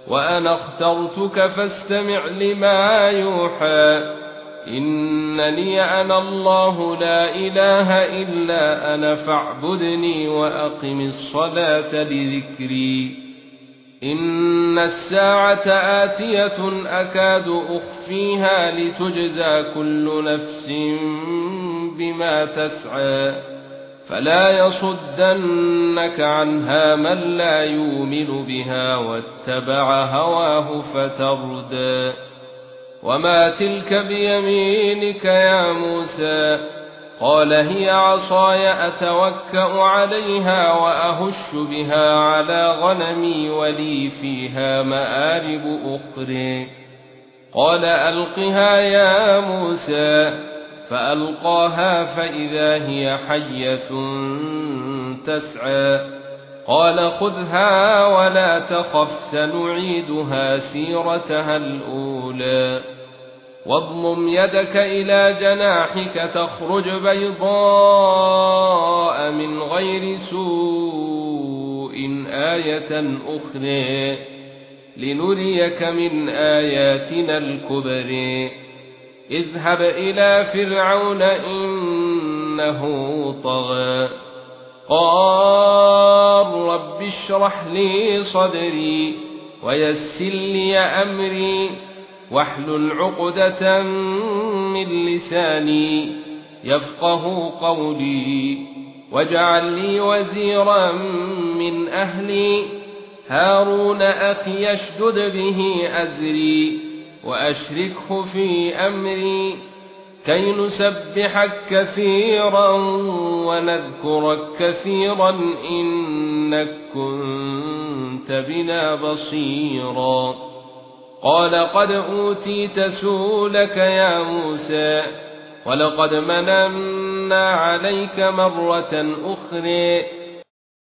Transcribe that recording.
وأنا اخترتك فاستمع لما يوحى إنني أنا الله لا إله إلا أنا فاعبدني وأقم الصلاة لذكري إن الساعة آتية أكاد أخفيها لتجزى كل نفس بما تسعى فلا يصدنك عنها من لا يؤمن بها واتبع هواه فتردى وما تلك بيمينك يا موسى قال هي عصاي أتوكأ عليها وأهش بها على غنمي ولي فيها مآرب أخرى قال ألقها يا موسى فألقاها فإذا هي حية تسعى قال خذها ولا تخف سنعيدها سيرتها الأولى واضمم يدك إلى جناحك تخرج بيضاء من غير سوء آية أخرى لنريك من آياتنا الكبرى اذهب إلى فرعون إنه طغى قال رب اشرح لي صدري ويسر لي أمري واحلل عقدة من لساني يفقه قولي واجعل لي وزيرا من أهلي هارون أخي اشدد به أزري وأشركه في أمري كي نسبحك كثيرا ونذكرك كثيرا إنك كنت بنا بصيرا قال قد أوتيت سؤلك يا موسى ولقد مننا عليك مرة أخرى